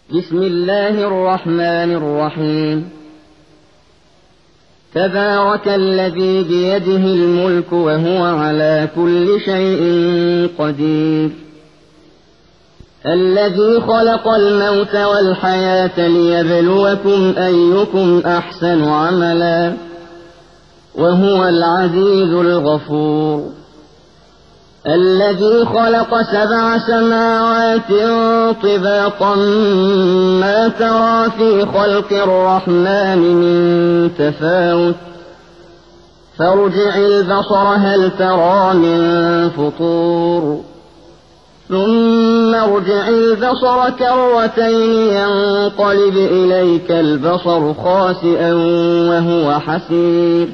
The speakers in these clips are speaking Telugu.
بسم الله الرحمن الرحيم تبارك الذي بيده الملك وهو على كل شيء قدير الذي خلق الموت والحياة ليبلوكم أيكم أحسن عملا وهو العزيز الغفور الذي خلق 7 سماوات طباقا ما ترى في خلق الرحمن من تفاوت فارجع البصر هل ترى من فطور ثم ارجع البصر كرتين ينقلب إليك البصر خاسئا وهو حسير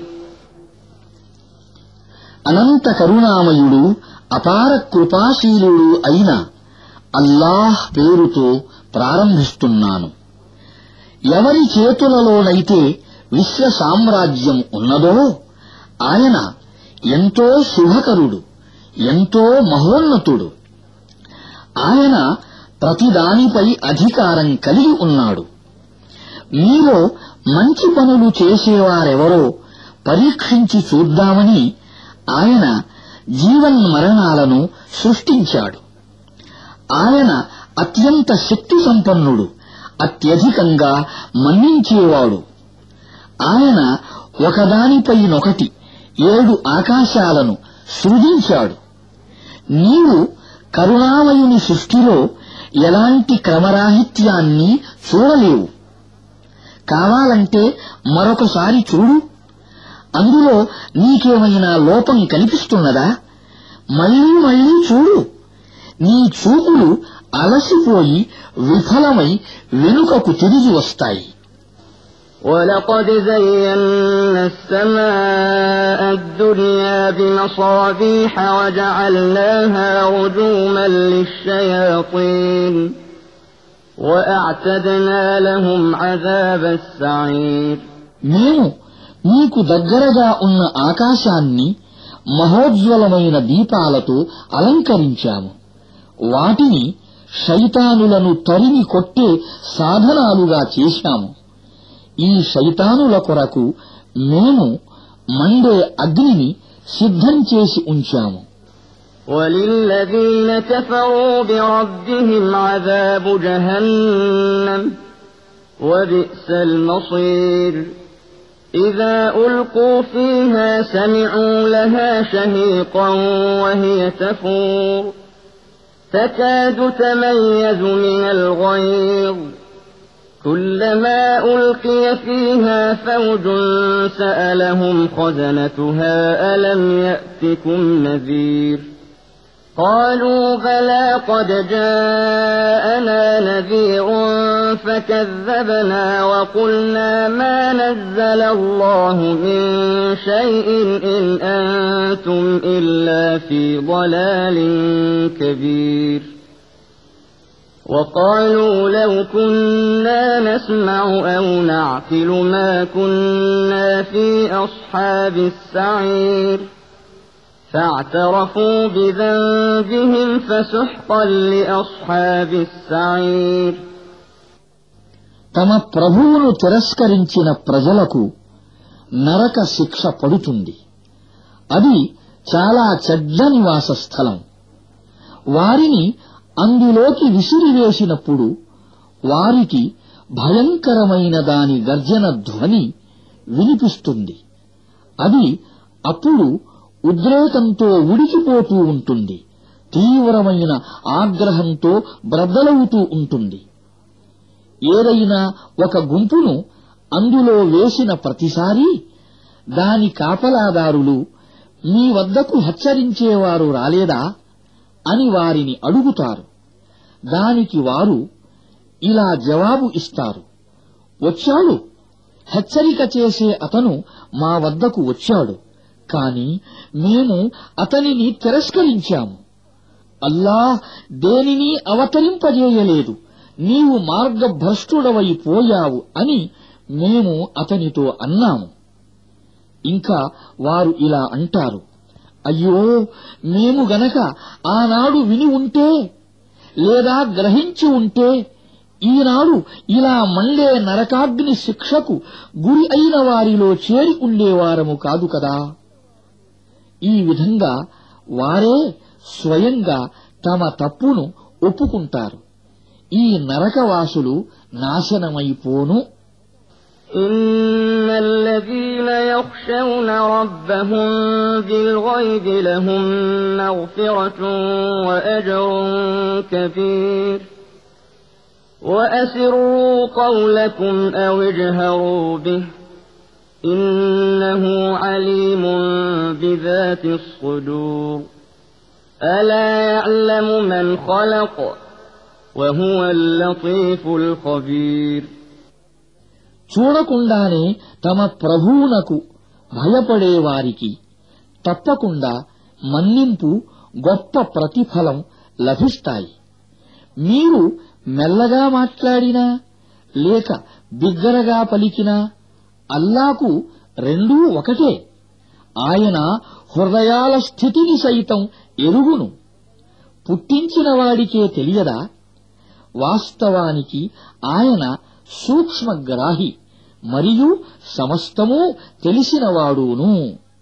అనంత కరుణామయుడు అపార కృపాశీలుడు అయిన అల్లాహ్ పేరుతో ప్రారంభిస్తున్నాను. ఎవరి చేతులలోనైతే విశ్వ సామ్రాజ్యం ఉన్నదో ఆయన ఎంతో శుభకరుడు, ఎంతో మహోన్నతుడు. ఆయన ప్రతిదానిపై అధికారం కలిగి ఉన్నాడు. మీలో మంచి పనులు చేసేవారెవరో పరీక్షించి చూద్దామని ఆయన జీవన్మరణాలను సృష్టించాడు. ఆయన అత్యంత శక్తి సంపన్నుడు, అత్యధికంగా మన్నించేవాడు. ఆయన ఒకదానిపైనొకటి 7 ఆకాశాలను సృజించాడు. నీవు కరుణామయుని సృష్టిలో ఎలాంటి క్రమరాహిత్యాన్ని చూడలేవు. కావాలంటే మరొకసారి చూడు. అందులో నీకేమైనా లోపం కనిపిస్తున్నదా? మళ్లీ మళ్లీ చూడు. నీ చూపులు అలసిపోయి విఫలమై వెనుకకు తిరిగి వస్తాయి. وَلَقَدْ زَيَّنَّا السَّمَاءَ الدُّنْيَا بِمَصَابِيحَ وَجَعَلْنَاهَا رُجُومًا لِلشَّيَاطِينِ وَأَعْتَدْنَا لَهُمْ عَذَابَ السَّعِيرِ మేము నీకు దగ్గరగా ఉన్న ఆకాశాన్ని మహోజ్వలమైన దీపాలతో అలంకరించాము. వాటిని శైతానులను తరిమి కొట్టే సాధనాలుగా చేశాము. ఈ శైతానుల కొరకు మేము మండే అగ్నిని సిద్ధం చేసి ఉంచాము. وَلِلَّذِينَ كَفَرُوا بِرَبِّهِمْ عَذَابُ جَهَنَّمَ وَبِئْسَ الْمَصِيرُ إِذَا أُلْقُوا فِيهَا سَمِعُوا لَهَا شَهِيقًا وَهِيَ تَفُورُ تَكَادُ تَمَيَّزُ مِنَ الْغَيْظِ كُلَّمَا أُلْقِيَ فِيهَا فَوْجٌ سَأَلَهُمْ خَزَنَتُهَا أَلَمْ يَأْتِكُمْ نَذِيرٌ قَالُوا بَلَىٰ قَدْ جَاءَنَا نَذِيرٌ فَكَذَّبْنَا وَقُلْنَا مَا نَزَّلَ اللَّهُ مِن شَيْءٍ إِنْ أَنتُمْ إِلَّا فِي ضَلَالٍ كَبِيرٍ وَقَالُوا لَوْ كُنَّا نَسْمَعُ أَوْ نَعْقِلُ مَا كُنَّا فِي أَصْحَابِ السَّعِيرِ فَاعْتَرَفُوا بِذَنبِهِمْ فَسُحْقًا لِأَصْحَابِ السَّعِيرِ తమ ప్రభువును తిరస్కరించిన ప్రజలకు నరక శిక్ష పడుతుంది. అది చాలా చెడ్డ నివాస స్థలం. వారిని అందులోకి విసిరివేసినప్పుడు వారికి భయంకరమైన దాని గర్జన ధ్వని వినిపిస్తుంది. అది అప్పుడు ఉద్రేకంతో ఉడికిపోతూ ఉంటుంది. తీవ్రమైన ఆగ్రహంతో బ్రద్దలవుతూ ఉంటుంది. ఏదైనా ఒక గుంపును అందులో వేసిన ప్రతిసారీ దాని కాపలాదారులు మీ వద్దకు హెచ్చరించేవారు రాలేదా అని వారిని అడుగుతారు. దానికి వారు ఇలా జవాబు ఇస్తారు: వచ్చాడు, హెచ్చరిక చేసే అతను మా వద్దకు వచ్చాడు, కాని మేము అతనిని తిరస్కరించాము. అల్లాహ్ దేనిని అవతరింపజేయలేదు, నీవు మార్గభ్రష్టుడవైపోయావు అని మేము అతనితో అన్నాము. ఇంకా వారు ఇలా అంటారు: అయ్యో, మేము గనక ఆనాడు విని ఉంటే లేదా గ్రహించి ఉంటే ఈనాడు ఇలా మండే నరకాగ్ని శిక్షకు గురి అయిన వారిలో చేరి ఉండేవారము కాదు కదా. ఈ విధంగా వారే స్వయంగా తమ తప్పును ఒప్పుకుంటారు. ఈ నరకవాసులు నాశనమైపోను. إن الذين يخشون ربهم بالغيب لهم مغفرة وأجر كبير وأسروا قولكم أو اجهروا به إنه عليم بذات الصدور ألا يعلم من خلق وهو اللطيف الخبير. చూడకుండానే తమ ప్రభువునకు భయపడేవారికి తప్పకుండా మన్నింపు, గొప్ప ప్రతిఫలం లభిస్తాయి. మీరు మెల్లగా మాట్లాడినా లేక బిగ్గరగా పలికినా అల్లాకు రెండూ ఒకటే. ఆయన హృదయాల స్థితిని సైతం ఎరుగును. పుట్టించిన వాడికే తెలియదా? వాస్తవానికి ఆయన సూక్ష్మగ్రాహి మరియు సమస్తమూ తెలిసినవాడును.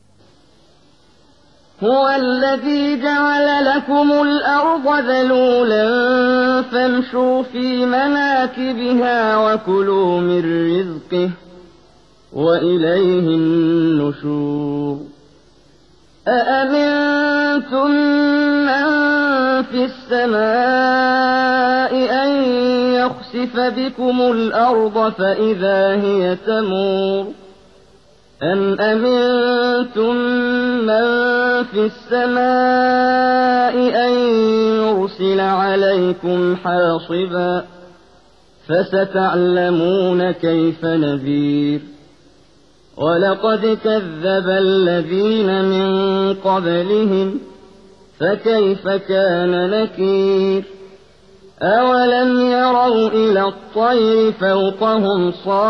هو الذي جعل لكم الأرض ذلولا فامشوا في مناكبها وكلوا من رزقه وإليه النشور أأمنتم من في السماء أن يخسف بكم الأرض فإذا هي تمور أم أمنتم من في السماء أن يرسل عليكم حاصبا فستعلمون كيف نذير ولقد كذب الذين من قبلهم فكيف كان نكير أولم يروا إلى الطير فوقهم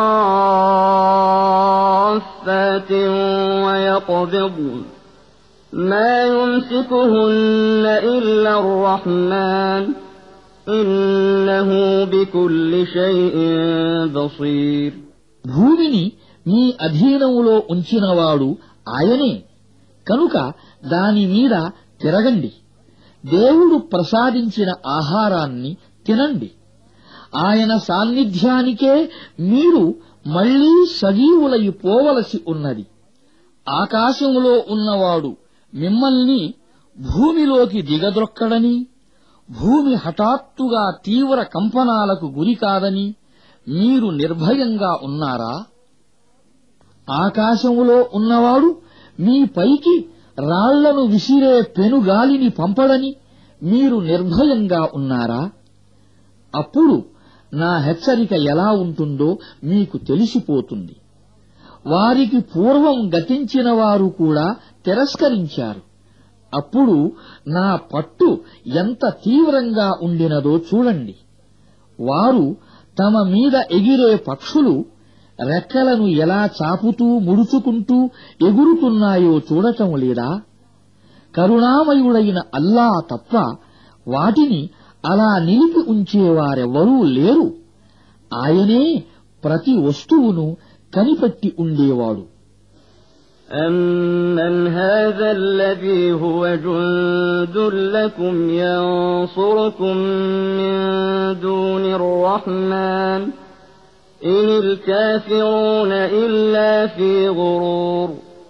صافات ويقبضن ما يمسكهن إلا الرحمن إنه بكل شيء بصير. భూమిని మీ అధీనములో ఉంచినవాడు ఆయనే కనుక దాని మీద తిరగండి. దేవుడు ప్రసాదించిన ఆహారాన్ని తినండి. ఆయన సాన్నిధ్యానికే మీరు మళ్లీ సజీవులైపోవలసి ఉన్నది. ఆకాశంలో ఉన్నవాడు మిమ్మల్ని భూమిలోకి దిగద్రొక్కడని, భూమి హఠాత్తుగా తీవ్ర కంపనాలకు గురికాదని మీరు నిర్భయంగా ఉన్నారా? ఆకాశములో ఉన్నవాడు మీ పైకి రాళ్లను విసిరే పెనుగాలిని పంపడని మీరు నిర్భయంగా ఉన్నారా? అప్పుడు నా హెచ్చరిక ఎలా ఉంటుందో మీకు తెలిసిపోతుంది. వారికి పూర్వం గతించిన వారు కూడా తిరస్కరించారు. అప్పుడు నా పట్టు ఎంత తీవ్రంగా ఉండినదో చూడండి. వారు తమ మీద ఎగిరే పక్షులు రెక్కలను ఎలా చాపుతూ ముడుచుకుంటూ ఎగురుతున్నాయో చూడటం లేదా? కరుణామయుడైన అల్లా తప్ప వాటిని అలా నిలిపి ఉంచేవారెవ్వరూ లేరు. ఆయనే ప్రతి వస్తువును కనిపెట్టి ఉండేవాడు. أَمَّنْ هَذَا الَّذِي هُوَ جُندٌ لَّكُمْ يَنصُرُكُم مِّن دُونِ الرَّحْمَٰنِ إِنِ الْكَافِرُونَ إِلَّا فِي غُرُورٍ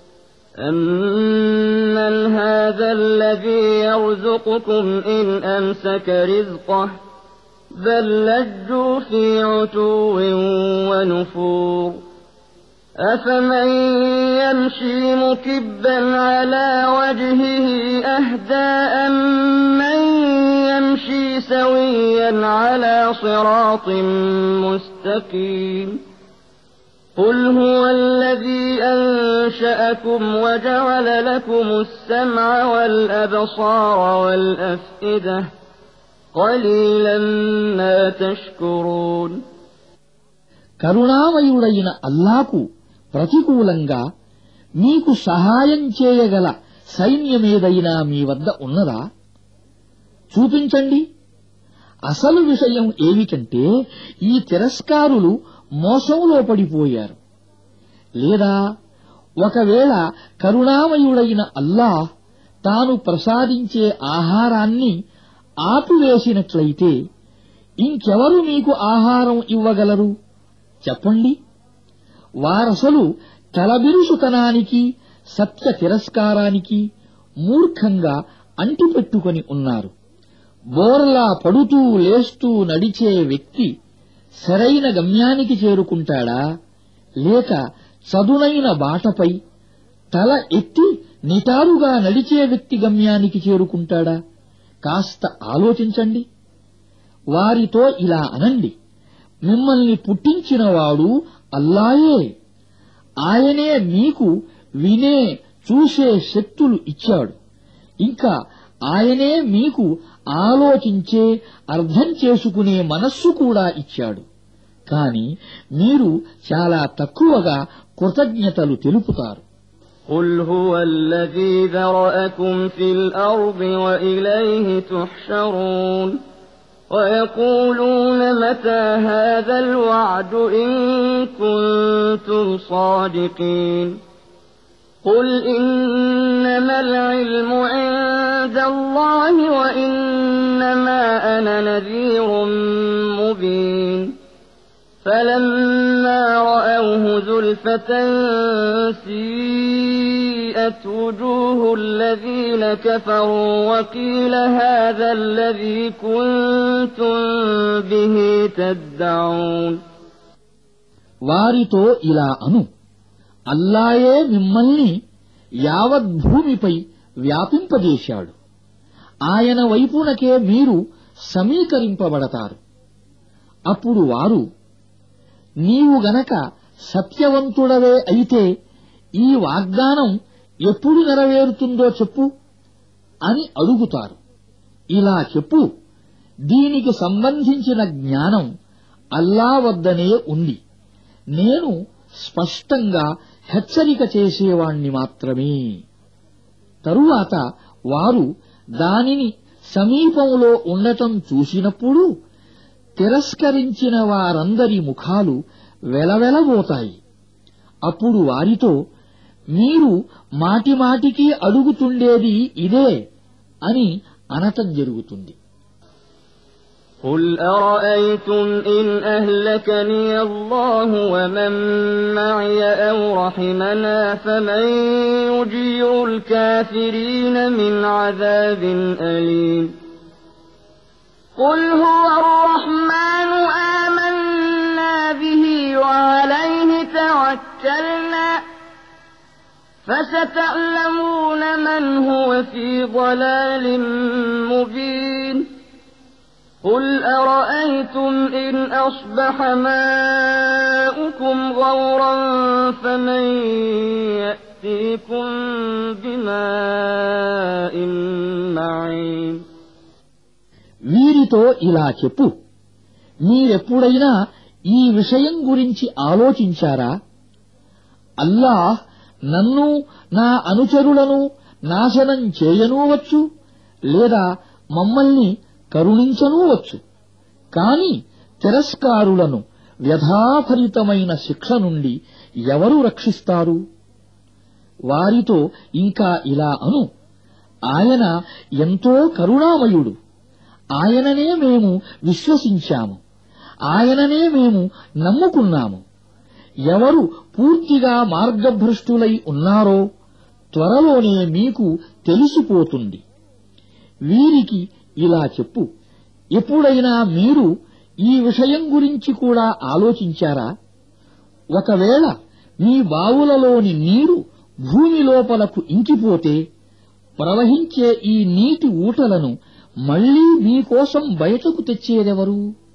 أَمَّنْ هَذَا الَّذِي يَرْزُقُكُمْ إِنْ أَمْسَكَ رِزْقَهُ بَل لَّجُّوا فِي عُتُوٍّ وَنُفُورٍ أَفَمَن يَمْشِي مُكِبًّا عَلَىٰ وَجْهِهِ أَهْدَىٰ أَمَّن يَمْشِي سَوِيًّا عَلَىٰ صِرَاطٍ مُّسْتَقِيمٍ قُلْ هُوَ الَّذِي أَنشَأَكُمْ وَجَعَلَ لَكُمُ السَّمْعَ وَالْأَبْصَارَ وَالْأَفْئِدَةَ قَلِيلًا مَّا تَشْكُرُونَ. కరుణామయుడైన అల్లాకు ప్రతికూలంగా మీకు సహాయం చేయగల సైన్యమేదైనా మీ వద్ద ఉన్నదా? చూపించండి. అసలు విషయం ఏమిటంటే ఈ తిరస్కారులు మోసంలో పడిపోయారు. లేదా ఒకవేళ కరుణామయుడైన అల్లాహ్ తాను ప్రసాదించే ఆహారాన్ని ఆపివేసినట్లయితే ఇంకెవరు మీకు ఆహారం ఇవ్వగలరు? చెప్పండి. వారసలు తలబిరుసుతనానికి, సత్య తిరస్కారానికి మూర్ఖంగా అంటిపెట్టుకొని ఉన్నారు. బోర్లా పడుతూ లేస్తూ నడిచే వ్యక్తి సరైన గమ్యానికి చేరుకుంటాడా, లేక చదునైన బాటపై తల ఎత్తి నిటారుగా నడిచే వ్యక్తి గమ్యానికి చేరుకుంటాడా? కాస్త ఆలోచించండి. వారితో ఇలా అనండి, మిమ్మల్ని పుట్టించినవాడు అల్లాయే. ఆయనే మీకు వినే, చూసే శక్తులు ఇచ్చాడు. ఇంకా ఆయనే మీకు ఆలోచించే, అర్థం చేసుకునే మనస్సు కూడా ఇచ్చాడు. కాని మీరు చాలా తక్కువగా కృతజ్ఞతలు తెలుపుతారు. قُلْ هُوَ الَّذِي ذَرَأَكُمْ فِي الْأَرْضِ وَإِلَيْهِ تُحْشَرُونَ وَيَقُولُونَ مَتَى هَذَا الْوَعْدُ إِن كُنتُمْ صَادِقِينَ قُلْ إِنَّمَا الْعِلْمُ عِندَ اللَّهِ وَإِنَّمَا أَنَا نَذِيرٌ مُبِينٌ فَلَمَّا رَأَوْهُ زُلْفَةً سِيئَتْ وُجُوهُ الَّذِينَ كَفَرُوا وَقِيلَ هَذَا الَّذِي كُنتُم بِهِ تَدَّعُونَ వారితో ఇలా అను, అల్లాయే మిమ్మల్ని యావద్భూమిపై వ్యాపింపజేశాడు. ఆయన వైపునకే మీరు సమీకరింపబడతారు. అప్పుడు వారు, నీవు గనక సత్యవంతుడవే అయితే ఈ వాగ్దానం ఎప్పుడు నెరవేరుతుందో చెప్పు అని అడుగుతారు. ఇలా చెప్పు, దీనికి సంబంధించిన జ్ఞానం అల్లా వద్దనే ఉంది. నేను స్పష్టంగా హెచ్చరిక చేసేవాణ్ణి మాత్రమే. తరువాత వారు దానిని సమీపంలో ఉండటం చూసినప్పుడు తిరస్కరించిన వారందరి ముఖాలు వెలవెలబోతాయి. అప్పుడు వారితో, మీరు మాటిమాటికి అడుగుతుండేది ఇదే అని అనటం జరుగుతుంది. قُلْ أَرَأَيْتُمْ إِنْ أَهْلَكَنِيَ اللَّهُ وَمَن مَّعِيَ أَوْ رَحِمَنَا فَمَن يُجِيرُ الْكَافِرِينَ مِنْ عَذَابٍ أَلِيمٍ قُلْ هُوَ الرَّحْمَنُ آمَنَّا بِهِ وَعَلَيْهِ تَوَكَّلْنَا فَسَتَعْلَمُونَ مَنْ هُوَ فِي ضَلَالٍ مُّبِينٍ قُلْ أَرَأَيْتُمْ إِنْ أَصْبَحَ مَاؤُكُمْ غَوْرًا فَمَن يَأْتِيكُم بِمَاءٍ مَّعِينٍ వీరితో ఇలా చెప్పు, మీరెప్పుడైనా ఈ విషయం గురించి ఆలోచించారా? అల్లాహ్ నన్ను, నా అనుచరులను నాశనం చేయనూవచ్చు, లేదా మమ్మల్ని కరుణించనూవచ్చు. కాని తిరస్కారులను వ్యధాభరితమైన శిక్ష నుండి ఎవరు రక్షిస్తారు? వారితో ఇంకా ఇలా అను, ఆయన ఎంతో కరుణామయుడు. ఆయననే మేము విశ్వసించాము, ఆయననే మేము నమ్ముకున్నాము. ఎవరు పూర్తిగా మార్గభ్రష్టులై ఉన్నారో త్వరలోనే మీకు తెలిసిపోతుంది. వీరికి ఇలా చెప్పు, ఎప్పుడైనా మీరు ఈ విషయం గురించి కూడా ఆలోచించారా? ఒకవేళ మీ బావులలోని నీరు భూమి లోపలకు ఇంకిపోతే ప్రవహించే ఈ నీటి ఊటలను మళ్లీ మీకోసం బయటకు తెచ్చేదెవరు?